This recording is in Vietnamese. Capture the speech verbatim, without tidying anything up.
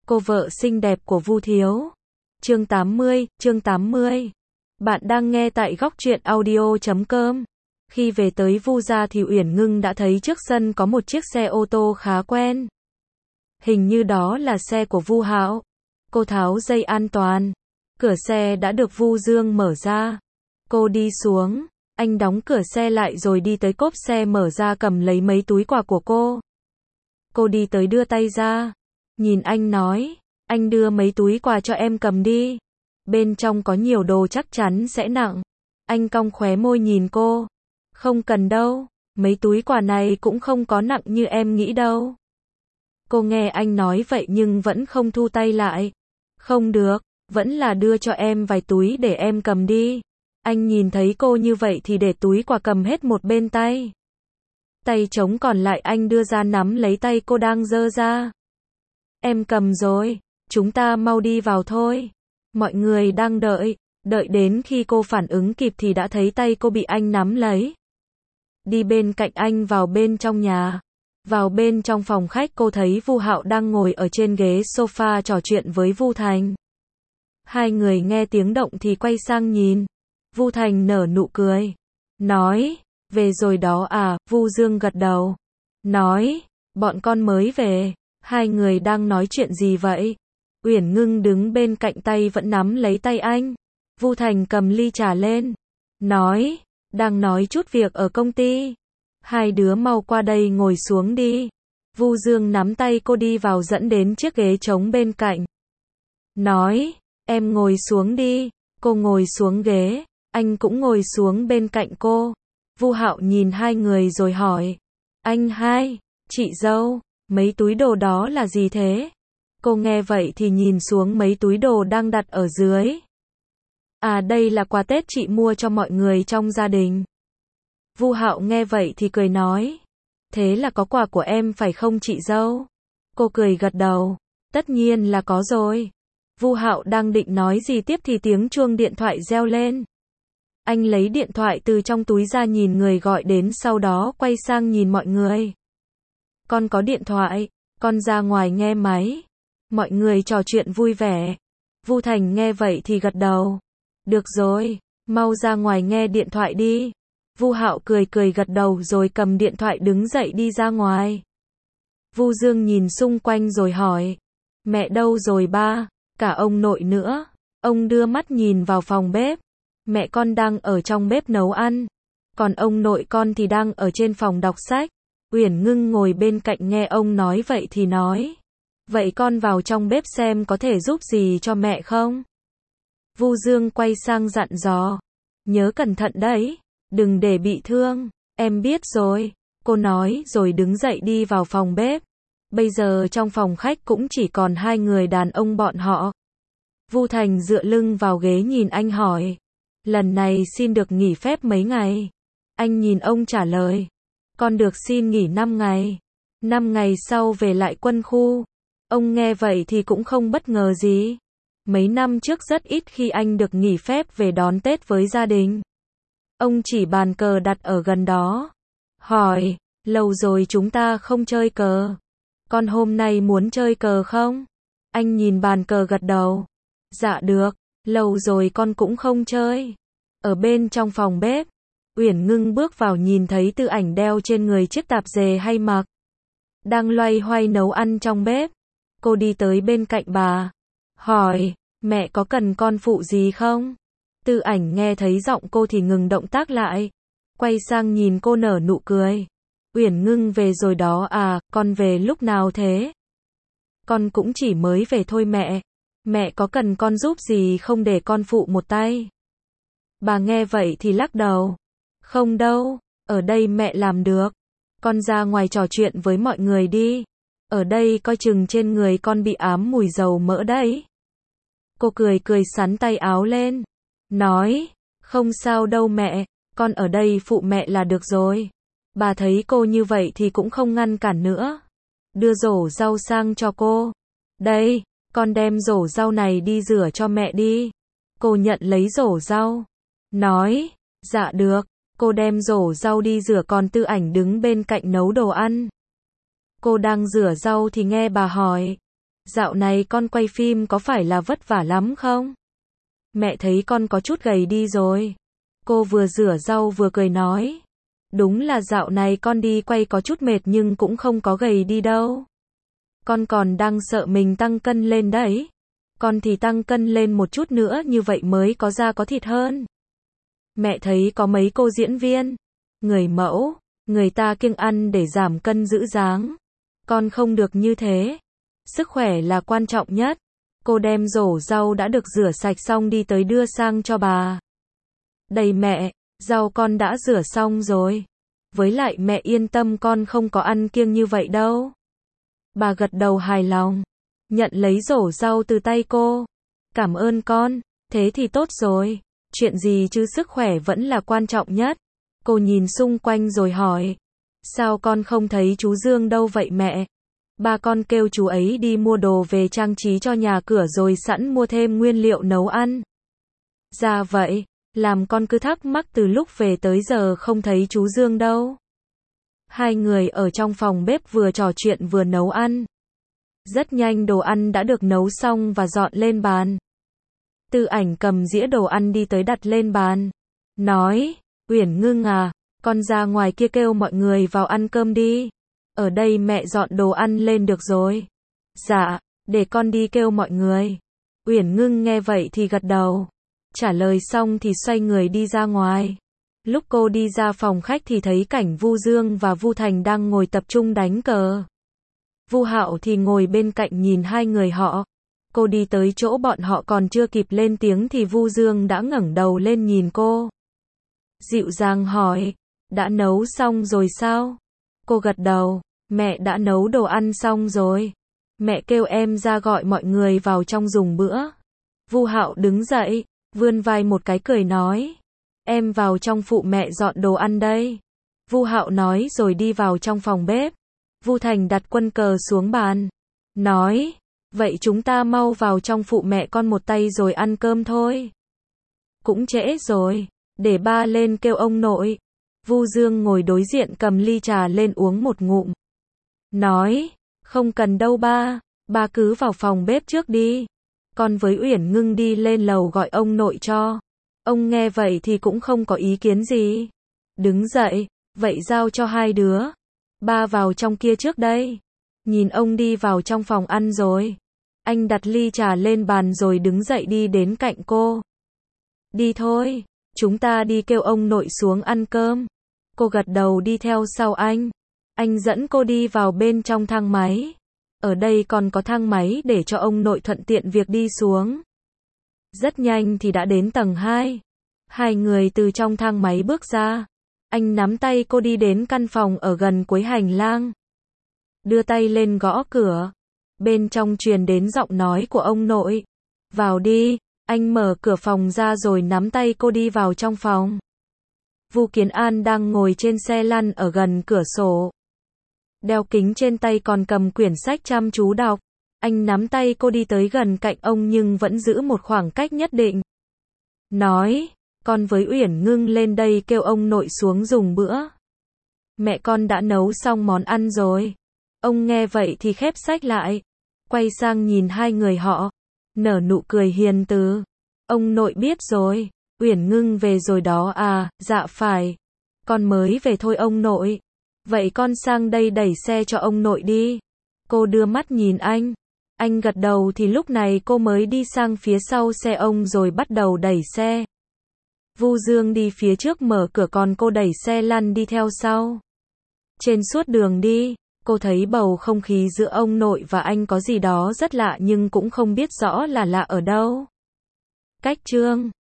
Cô vợ xinh đẹp của Vu Thiếu. Chương tám mươi, chương tám mươi. Bạn đang nghe tại góc truyện audio chấm com. Khi về tới Vu gia thì Uyển Ngưng đã thấy trước sân có một chiếc xe ô tô khá quen. Hình như đó là xe của Vu Hạo. Cô tháo dây an toàn. Cửa xe đã được Vu Dương mở ra. Cô đi xuống. Anh đóng cửa xe lại rồi đi tới cốp xe mở ra cầm lấy mấy túi quà của cô. Cô đi tới đưa tay ra. Nhìn anh nói, anh đưa mấy túi quà cho em cầm đi. Bên trong có nhiều đồ chắc chắn sẽ nặng. Anh cong khóe môi nhìn cô. Không cần đâu, mấy túi quà này cũng không có nặng như em nghĩ đâu. Cô nghe anh nói vậy nhưng vẫn không thu tay lại. Không được, vẫn là đưa cho em vài túi để em cầm đi. Anh nhìn thấy cô như vậy thì để túi quà cầm hết một bên tay. Tay trống còn lại anh đưa ra nắm lấy tay cô đang giơ ra. Em cầm rồi, chúng ta mau đi vào thôi. Mọi người đang đợi, đợi đến khi cô phản ứng kịp thì đã thấy tay cô bị anh nắm lấy. Đi bên cạnh anh vào bên trong nhà. Vào bên trong phòng khách cô thấy Vu Hạo đang ngồi ở trên ghế sofa trò chuyện với Vu Thành. Hai người nghe tiếng động thì quay sang nhìn. Vu Thành nở nụ cười. Nói, về rồi đó à, Vu Dương gật đầu. Nói, bọn con mới về. Hai người đang nói chuyện gì vậy? Uyển Ngưng đứng bên cạnh tay vẫn nắm lấy tay anh. Vu Thành cầm ly trà lên. Nói, đang nói chút việc ở công ty. Hai đứa mau qua đây ngồi xuống đi. Vu Dương nắm tay cô đi vào dẫn đến chiếc ghế trống bên cạnh. Nói, em ngồi xuống đi. Cô ngồi xuống ghế. Anh cũng ngồi xuống bên cạnh cô. Vu Hạo nhìn hai người rồi hỏi. Anh hai, chị dâu, mấy túi đồ đó là gì thế? Cô nghe vậy thì nhìn xuống mấy túi đồ đang đặt ở dưới. À đây là quà Tết chị mua cho mọi người trong gia đình. Vu Hạo nghe vậy thì cười nói. Thế là có quà của em phải không chị dâu? Cô cười gật đầu. Tất nhiên là có rồi. Vu Hạo đang định nói gì tiếp thì tiếng chuông điện thoại reo lên. Anh lấy điện thoại từ trong túi ra nhìn người gọi đến sau đó quay sang nhìn mọi người. Con có điện thoại, con ra ngoài nghe máy. Mọi người trò chuyện vui vẻ. Vu Thành nghe vậy thì gật đầu. Được rồi, mau ra ngoài nghe điện thoại đi. Vu Hạo cười cười gật đầu rồi cầm điện thoại đứng dậy đi ra ngoài. Vu Dương nhìn xung quanh rồi hỏi. Mẹ đâu rồi ba? Cả ông nội nữa. Ông đưa mắt nhìn vào phòng bếp. Mẹ con đang ở trong bếp nấu ăn. Còn ông nội con thì đang ở trên phòng đọc sách. Uyển Ngưng ngồi bên cạnh nghe ông nói vậy thì nói. Vậy con vào trong bếp xem có thể giúp gì cho mẹ không? Vu Dương quay sang dặn dò. Nhớ cẩn thận đấy. Đừng để bị thương. Em biết rồi. Cô nói rồi đứng dậy đi vào phòng bếp. Bây giờ trong phòng khách cũng chỉ còn hai người đàn ông bọn họ. Vu Thành dựa lưng vào ghế nhìn anh hỏi. Lần này xin được nghỉ phép mấy ngày? Anh nhìn ông trả lời. Con được xin nghỉ năm ngày. năm ngày sau về lại quân khu. Ông nghe vậy thì cũng không bất ngờ gì. Mấy năm trước rất ít khi anh được nghỉ phép về đón Tết với gia đình. Ông chỉ bàn cờ đặt ở gần đó. Hỏi, lâu rồi chúng ta không chơi cờ. Con hôm nay muốn chơi cờ không? Anh nhìn bàn cờ gật đầu. Dạ được, lâu rồi con cũng không chơi. Ở bên trong phòng bếp, Uyển Ngưng bước vào nhìn thấy Tư Ảnh đeo trên người chiếc tạp dề hay mặc. Đang loay hoay nấu ăn trong bếp. Cô đi tới bên cạnh bà. Hỏi, mẹ có cần con phụ gì không? Tư Ảnh nghe thấy giọng cô thì ngừng động tác lại. Quay sang nhìn cô nở nụ cười. Uyển Ngưng về rồi đó à, con về lúc nào thế? Con cũng chỉ mới về thôi mẹ. Mẹ có cần con giúp gì không để con phụ một tay? Bà nghe vậy thì lắc đầu. Không đâu, ở đây mẹ làm được. Con ra ngoài trò chuyện với mọi người đi. Ở đây coi chừng trên người con bị ám mùi dầu mỡ đấy. Cô cười cười xắn tay áo lên. Nói, không sao đâu mẹ, con ở đây phụ mẹ là được rồi. Bà thấy cô như vậy thì cũng không ngăn cản nữa. Đưa rổ rau sang cho cô. Đây, con đem rổ rau này đi rửa cho mẹ đi. Cô nhận lấy rổ rau. Nói, dạ được. Cô đem rổ rau đi rửa còn Tư Ảnh đứng bên cạnh nấu đồ ăn. Cô đang rửa rau thì nghe bà hỏi. Dạo này con quay phim có phải là vất vả lắm không? Mẹ thấy con có chút gầy đi rồi. Cô vừa rửa rau vừa cười nói. Đúng là dạo này con đi quay có chút mệt nhưng cũng không có gầy đi đâu. Con còn đang sợ mình tăng cân lên đấy. Con thì tăng cân lên một chút nữa như vậy mới có da có thịt hơn. Mẹ thấy có mấy cô diễn viên, người mẫu, người ta kiêng ăn để giảm cân giữ dáng. Con không được như thế. Sức khỏe là quan trọng nhất. Cô đem rổ rau đã được rửa sạch xong đi tới đưa sang cho bà. Đây mẹ, rau con đã rửa xong rồi. Với lại mẹ yên tâm con không có ăn kiêng như vậy đâu. Bà gật đầu hài lòng, nhận lấy rổ rau từ tay cô. Cảm ơn con, thế thì tốt rồi. Chuyện gì chứ sức khỏe vẫn là quan trọng nhất. Cô nhìn xung quanh rồi hỏi. Sao con không thấy chú Dương đâu vậy mẹ? Ba con kêu chú ấy đi mua đồ về trang trí cho nhà cửa rồi sẵn mua thêm nguyên liệu nấu ăn. Dạ vậy, làm con cứ thắc mắc từ lúc về tới giờ không thấy chú Dương đâu. Hai người ở trong phòng bếp vừa trò chuyện vừa nấu ăn. Rất nhanh đồ ăn đã được nấu xong và dọn lên bàn. Tư Ảnh cầm dĩa đồ ăn đi tới đặt lên bàn. Nói, Uyển Ngưng à, con ra ngoài kia kêu mọi người vào ăn cơm đi. Ở đây mẹ dọn đồ ăn lên được rồi. Dạ, để con đi kêu mọi người. Uyển Ngưng nghe vậy thì gật đầu. Trả lời xong thì xoay người đi ra ngoài. Lúc cô đi ra phòng khách thì thấy cảnh Vu Dương và Vu Thành đang ngồi tập trung đánh cờ. Vu Hạo thì ngồi bên cạnh nhìn hai người họ. Cô đi tới chỗ bọn họ còn chưa kịp lên tiếng thì Vu Dương đã ngẩng đầu lên nhìn cô. Dịu dàng hỏi, đã nấu xong rồi sao? Cô gật đầu, mẹ đã nấu đồ ăn xong rồi. Mẹ kêu em ra gọi mọi người vào trong dùng bữa. Vu Hạo đứng dậy, vươn vai một cái cười nói. Em vào trong phụ mẹ dọn đồ ăn đây. Vu Hạo nói rồi đi vào trong phòng bếp. Vu Thành đặt quân cờ xuống bàn. Nói, vậy chúng ta mau vào trong phụ mẹ con một tay rồi ăn cơm thôi. Cũng trễ rồi, để ba lên kêu ông nội. Vu Dương ngồi đối diện cầm ly trà lên uống một ngụm. Nói, không cần đâu ba, ba cứ vào phòng bếp trước đi. Con với Uyển Ngưng đi lên lầu gọi ông nội cho. Ông nghe vậy thì cũng không có ý kiến gì. Đứng dậy, vậy giao cho hai đứa. Ba vào trong kia trước đây. Nhìn ông đi vào trong phòng ăn rồi. Anh đặt ly trà lên bàn rồi đứng dậy đi đến cạnh cô. Đi thôi, chúng ta đi kêu ông nội xuống ăn cơm. Cô gật đầu đi theo sau anh. Anh dẫn cô đi vào bên trong thang máy. Ở đây còn có thang máy để cho ông nội thuận tiện việc đi xuống. Rất nhanh thì đã đến tầng hai. Hai người từ trong thang máy bước ra. Anh nắm tay cô đi đến căn phòng ở gần cuối hành lang. Đưa tay lên gõ cửa. Bên trong truyền đến giọng nói của ông nội. Vào đi. Anh mở cửa phòng ra rồi nắm tay cô đi vào trong phòng. Vu Kiến An đang ngồi trên xe lăn ở gần cửa sổ. Đeo kính trên tay còn cầm quyển sách chăm chú đọc. Anh nắm tay cô đi tới gần cạnh ông nhưng vẫn giữ một khoảng cách nhất định. Nói, con với Uyển Ngưng lên đây kêu ông nội xuống dùng bữa. Mẹ con đã nấu xong món ăn rồi. Ông nghe vậy thì khép sách lại. Quay sang nhìn hai người họ. Nở nụ cười hiền từ. Ông nội biết rồi. Uyển Ngưng về rồi đó à, dạ phải. Con mới về thôi ông nội. Vậy con sang đây đẩy xe cho ông nội đi. Cô đưa mắt nhìn anh. Anh gật đầu thì lúc này cô mới đi sang phía sau xe ông rồi bắt đầu đẩy xe. Vu Dương đi phía trước mở cửa còn cô đẩy xe lăn đi theo sau. Trên suốt đường đi, cô thấy bầu không khí giữa ông nội và anh có gì đó rất lạ nhưng cũng không biết rõ là lạ ở đâu. Cách chương